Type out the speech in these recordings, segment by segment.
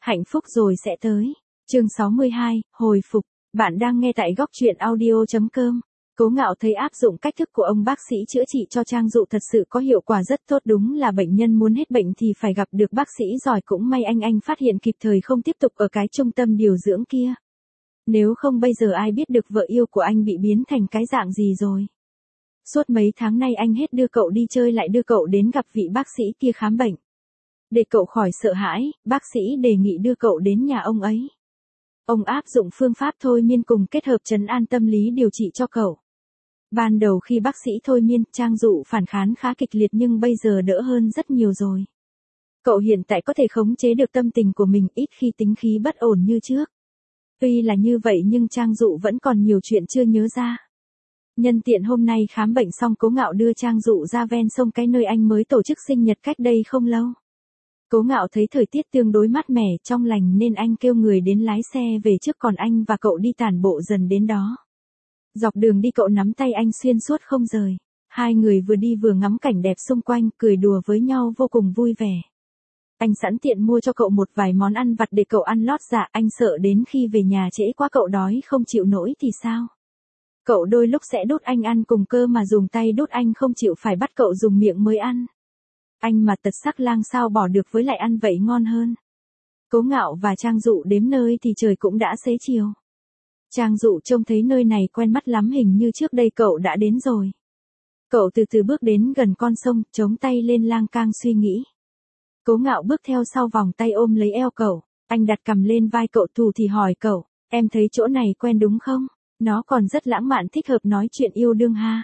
Hạnh phúc rồi sẽ tới. Chương 62, hồi phục. Bạn đang nghe tại góc truyện audio.com. Cố Ngạo thấy áp dụng cách thức của ông bác sĩ chữa trị cho Trang Dụ thật sự có hiệu quả rất tốt, đúng là bệnh nhân muốn hết bệnh thì phải gặp được bác sĩ giỏi, cũng may anh phát hiện kịp thời không tiếp tục ở cái trung tâm điều dưỡng kia. Nếu không bây giờ ai biết được vợ yêu của anh bị biến thành cái dạng gì rồi. Suốt mấy tháng nay anh hết đưa cậu đi chơi lại đưa cậu đến gặp vị bác sĩ kia khám bệnh. Để cậu khỏi sợ hãi, bác sĩ đề nghị đưa cậu đến nhà ông ấy. Ông áp dụng phương pháp thôi miên cùng kết hợp trấn an tâm lý điều trị cho cậu. Ban đầu khi bác sĩ thôi miên, Trang Dụ phản kháng khá kịch liệt nhưng bây giờ đỡ hơn rất nhiều rồi. Cậu hiện tại có thể khống chế được tâm tình của mình, ít khi tính khí bất ổn như trước. Tuy là như vậy nhưng Trang Dụ vẫn còn nhiều chuyện chưa nhớ ra. Nhân tiện hôm nay khám bệnh xong, Cố Ngạo đưa Trang Dụ ra ven sông, cái nơi anh mới tổ chức sinh nhật cách đây không lâu. Cố Ngạo thấy thời tiết tương đối mát mẻ trong lành nên anh kêu người đến lái xe về trước, còn anh và cậu đi tản bộ dần đến đó. Dọc đường đi cậu nắm tay anh xuyên suốt không rời. Hai người vừa đi vừa ngắm cảnh đẹp xung quanh, cười đùa với nhau vô cùng vui vẻ. Anh sẵn tiện mua cho cậu một vài món ăn vặt để cậu ăn lót dạ, anh sợ đến khi về nhà trễ quá cậu đói không chịu nổi thì sao. Cậu đôi lúc sẽ đút anh ăn cùng cơ mà dùng tay đút anh không chịu, phải bắt cậu dùng miệng mới ăn. Anh mà tật sắc lang sao bỏ được, với lại ăn vậy ngon hơn. Cố Ngạo và Trang Dụ đếm nơi thì trời cũng đã xế chiều. Trang Dụ trông thấy nơi này quen mắt lắm, hình như trước đây cậu đã đến rồi. Cậu từ từ bước đến gần con sông, chống tay lên lang cang suy nghĩ. Cố Ngạo bước theo sau, vòng tay ôm lấy eo cậu. Anh đặt cằm lên vai cậu thủ thì hỏi cậu, em thấy chỗ này quen đúng không? Nó còn rất lãng mạn, thích hợp nói chuyện yêu đương ha.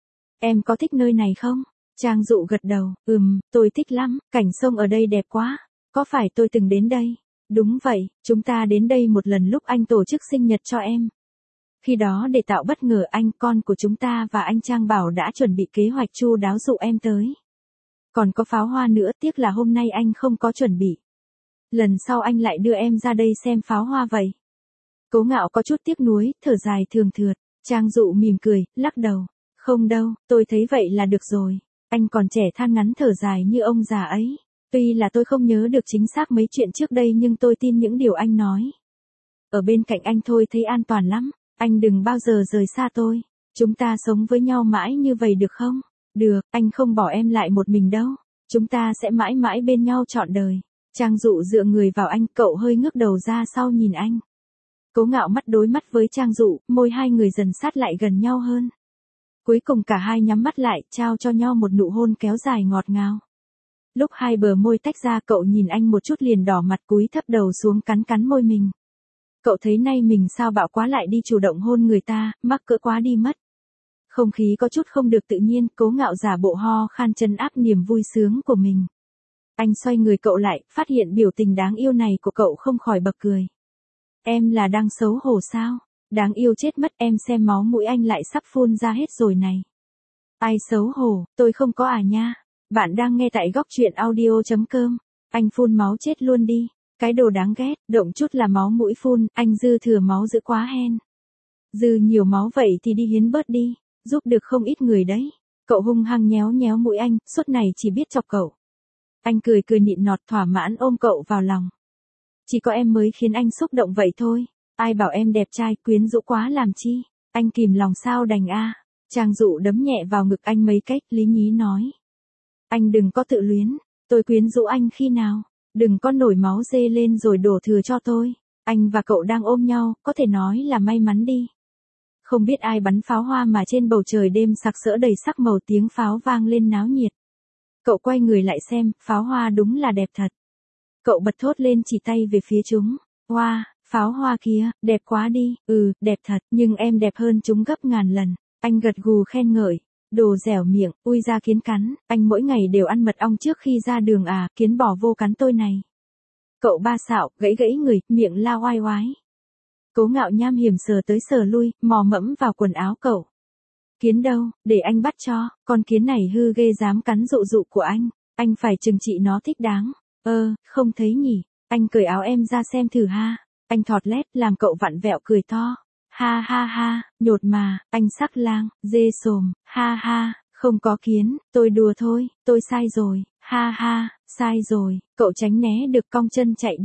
Em có thích nơi này không? Trang Dụ gật đầu, tôi thích lắm, cảnh sông ở đây đẹp quá. Có phải tôi từng đến đây? Đúng vậy, chúng ta đến đây một lần lúc anh tổ chức sinh nhật cho em. Khi đó để tạo bất ngờ, anh con của chúng ta và anh Trang Bảo đã chuẩn bị kế hoạch chu đáo dụ em tới. Còn có pháo hoa nữa, tiếc là hôm nay anh không có chuẩn bị. Lần sau anh lại đưa em ra đây xem pháo hoa vậy. Cố Ngạo có chút tiếc nuối, thở dài thường thượt. Trang Dụ mỉm cười, lắc đầu. Không đâu, tôi thấy vậy là được rồi. Anh còn trẻ, than ngắn thở dài như ông già ấy. Tuy là tôi không nhớ được chính xác mấy chuyện trước đây nhưng tôi tin những điều anh nói. Ở bên cạnh anh thôi thấy an toàn lắm. Anh đừng bao giờ rời xa tôi. Chúng ta sống với nhau mãi như vậy được không? Được, anh không bỏ em lại một mình đâu. Chúng ta sẽ mãi mãi bên nhau trọn đời. Trang Dụ dựa người vào anh, cậu hơi ngước đầu ra sau nhìn anh. Cố Ngạo mắt đối mắt với Trang Dụ, môi hai người dần sát lại gần nhau hơn. Cuối cùng cả hai nhắm mắt lại, trao cho nhau một nụ hôn kéo dài ngọt ngào. Lúc hai bờ môi tách ra, cậu nhìn anh một chút liền đỏ mặt, cúi thấp đầu xuống cắn môi mình. Cậu thấy nay mình sao bạo quá, lại đi chủ động hôn người ta, mắc cỡ quá đi mất. Không khí có chút không được tự nhiên, Cố Ngạo giả bộ ho khan trấn áp niềm vui sướng của mình. Anh xoay người cậu lại, phát hiện biểu tình đáng yêu này của cậu không khỏi bật cười. Em là đang xấu hổ sao? Đáng yêu chết mất, em xem máu mũi anh lại sắp phun ra hết rồi này. Ai xấu hổ, tôi không có à nha. Bạn đang nghe tại góc truyện audio.com. Anh phun máu chết luôn đi. Cái đồ đáng ghét, động chút là máu mũi phun, anh dư thừa máu dữ quá hen. Dư nhiều máu vậy thì đi hiến bớt đi, giúp được không ít người đấy. Cậu hung hăng nhéo nhéo mũi anh, suốt này chỉ biết chọc cậu. Anh cười nịn nọt thỏa mãn ôm cậu vào lòng. Chỉ có em mới khiến anh xúc động vậy thôi. Ai bảo em đẹp trai quyến rũ quá làm chi. Anh kìm lòng sao đành a. Trang Dụ đấm nhẹ vào ngực anh mấy cách, lý nhí nói. Anh đừng có tự luyến. Tôi quyến rũ anh khi nào? Đừng có nổi máu dê lên rồi đổ thừa cho tôi. Anh và cậu đang ôm nhau, có thể nói là may mắn đi. Không biết ai bắn pháo hoa mà trên bầu trời đêm sặc sỡ đầy sắc màu, tiếng pháo vang lên náo nhiệt. Cậu quay người lại xem, pháo hoa đúng là đẹp thật. Cậu bật thốt lên chỉ tay về phía chúng. Wow, pháo hoa kia, đẹp quá đi. Đẹp thật, nhưng em đẹp hơn chúng gấp ngàn lần. Anh gật gù khen ngợi. Đồ dẻo miệng, ui ra kiến cắn, anh mỗi ngày đều ăn mật ong trước khi ra đường à, kiến bò vô cắn tôi này. Cậu ba xạo, gãy người, miệng la oai oái. Cố Ngạo nham hiểm sờ tới sờ lui, mò mẫm vào quần áo cậu. Kiến đâu, để anh bắt cho, con kiến này hư ghê dám cắn Dụ của anh phải trừng trị nó thích đáng. Không thấy nhỉ, anh cởi áo em ra xem thử ha. Anh thọt lét làm cậu vặn vẹo cười to. Ha ha ha, nhột mà, anh sắc lang, dê sồm, ha ha, không có kiến, tôi đùa thôi, tôi sai rồi, ha ha, sai rồi, cậu tránh né được cong chân chạy đi.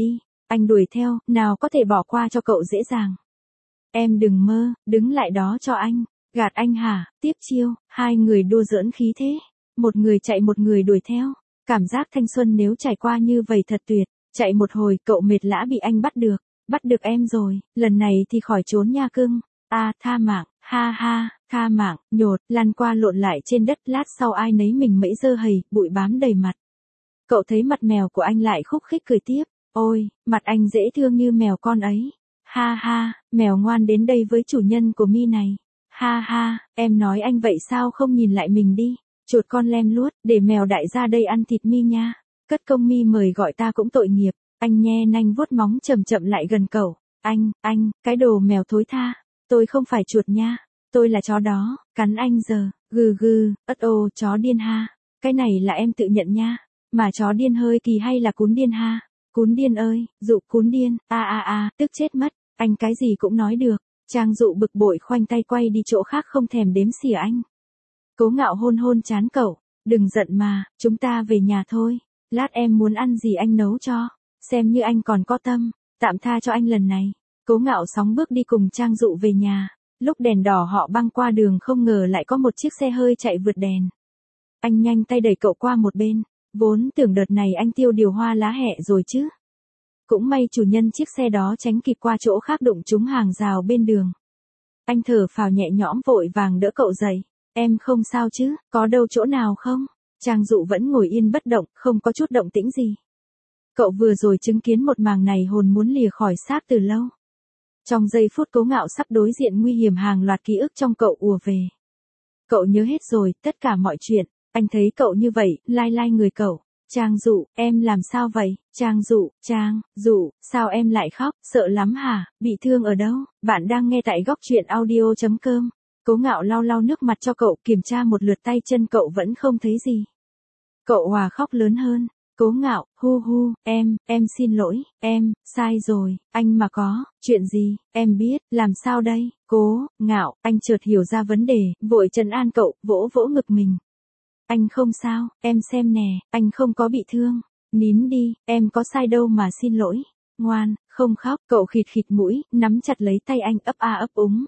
Anh đuổi theo, nào có thể bỏ qua cho cậu dễ dàng. Em đừng mơ, đứng lại đó cho anh. Gạt anh hả, tiếp chiêu, hai người đua giỡn khí thế. Một người chạy một người đuổi theo. Cảm giác thanh xuân nếu trải qua như vậy thật tuyệt. Chạy một hồi cậu mệt lã bị anh bắt được. Bắt được em rồi, lần này thì khỏi trốn nha cưng. Tha mạng, ha ha, tha mạng, nhột, lăn qua lộn lại trên đất, lát sau ai nấy mình mẩy dơ hầy, bụi bám đầy mặt. Cậu thấy mặt mèo của anh lại khúc khích cười tiếp. Ôi, mặt anh dễ thương như mèo con ấy. Ha ha, mèo ngoan đến đây với chủ nhân của mi này. Ha ha, em nói anh vậy sao không nhìn lại mình đi. Chuột con lem luốt, để mèo đại ra đây ăn thịt mi nha. Cất công mi mời gọi ta cũng tội nghiệp. Anh nhe nanh vuốt móng chậm chậm lại gần cậu. Anh, cái đồ mèo thối tha. Tôi không phải chuột nha. Tôi là chó đó, cắn anh giờ. Gừ gừ, ất ô, chó điên ha. Cái này là em tự nhận nha. Mà chó điên hơi kỳ hay là cún điên ha? Cún điên ơi, dụ cún điên, tức chết mất, anh cái gì cũng nói được. Trang dụ bực bội khoanh tay quay đi chỗ khác không thèm đếm xỉa anh. Cố Ngạo hôn hôn trán cậu, đừng giận mà, chúng ta về nhà thôi. Lát em muốn ăn gì anh nấu cho, xem như anh còn có tâm, tạm tha cho anh lần này. Cố Ngạo sóng bước đi cùng Trang dụ về nhà. Lúc đèn đỏ họ băng qua đường không ngờ lại có một chiếc xe hơi chạy vượt đèn. Anh nhanh tay đẩy cậu qua một bên. Vốn tưởng đợt này anh tiêu điều hoa lá hẹ rồi chứ. Cũng may chủ nhân chiếc xe đó tránh kịp qua chỗ khác đụng trúng hàng rào bên đường. Anh thở phào nhẹ nhõm vội vàng đỡ cậu dậy. Em không sao chứ, có đâu chỗ nào không? Trang dụ vẫn ngồi yên bất động, không có chút động tĩnh gì. Cậu vừa rồi chứng kiến một màn này hồn muốn lìa khỏi xác từ lâu. Trong giây phút Cố Ngạo sắp đối diện nguy hiểm hàng loạt ký ức trong cậu ùa về. Cậu nhớ hết rồi, tất cả mọi chuyện. Anh thấy cậu như vậy, lai lai người cậu. Trang dụ, em làm sao vậy? Trang dụ, sao em lại khóc, sợ lắm hả? Bị thương ở đâu? Bạn đang nghe tại góc truyện audio.com. Cố Ngạo lau lau nước mặt cho cậu, kiểm tra một lượt tay chân cậu vẫn không thấy gì. Cậu hòa khóc lớn hơn. Cố Ngạo, hu, em xin lỗi, em, sai rồi, anh mà có, chuyện gì, em biết, làm sao đây? Cố Ngạo, anh chợt hiểu ra vấn đề, vội trấn an cậu, vỗ vỗ ngực mình. Anh không sao, em xem nè, anh không có bị thương. Nín đi, em có sai đâu mà xin lỗi. Ngoan, không khóc, cậu khịt khịt mũi, nắm chặt lấy tay anh ấp a ấp úng.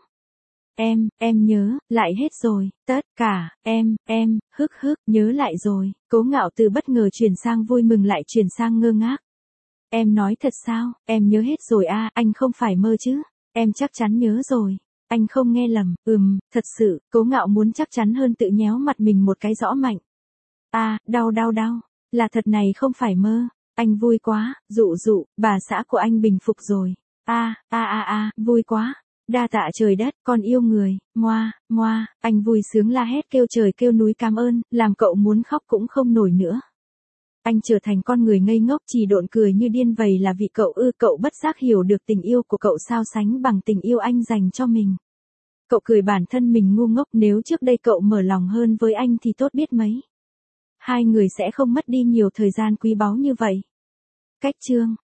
Em nhớ, lại hết rồi, tất cả, hức, nhớ lại rồi. Cố Ngạo từ bất ngờ chuyển sang vui mừng lại chuyển sang ngơ ngác. Em nói thật sao, em nhớ hết rồi anh không phải mơ chứ. Em chắc chắn nhớ rồi. Anh không nghe lầm, thật sự, Cố Ngạo muốn chắc chắn hơn tự nhéo mặt mình một cái rõ mạnh. Đau, là thật này không phải mơ, anh vui quá, dụ, bà xã của anh bình phục rồi. Vui quá, đa tạ trời đất, con yêu người, ngoa, anh vui sướng la hét kêu trời kêu núi cảm ơn, làm cậu muốn khóc cũng không nổi nữa. Anh trở thành con người ngây ngốc chỉ độn cười như điên vậy là vì cậu bất giác hiểu được tình yêu của cậu sao sánh bằng tình yêu anh dành cho mình. Cậu cười bản thân mình ngu ngốc nếu trước đây cậu mở lòng hơn với anh thì tốt biết mấy. Hai người sẽ không mất đi nhiều thời gian quý báu như vậy. Cách chương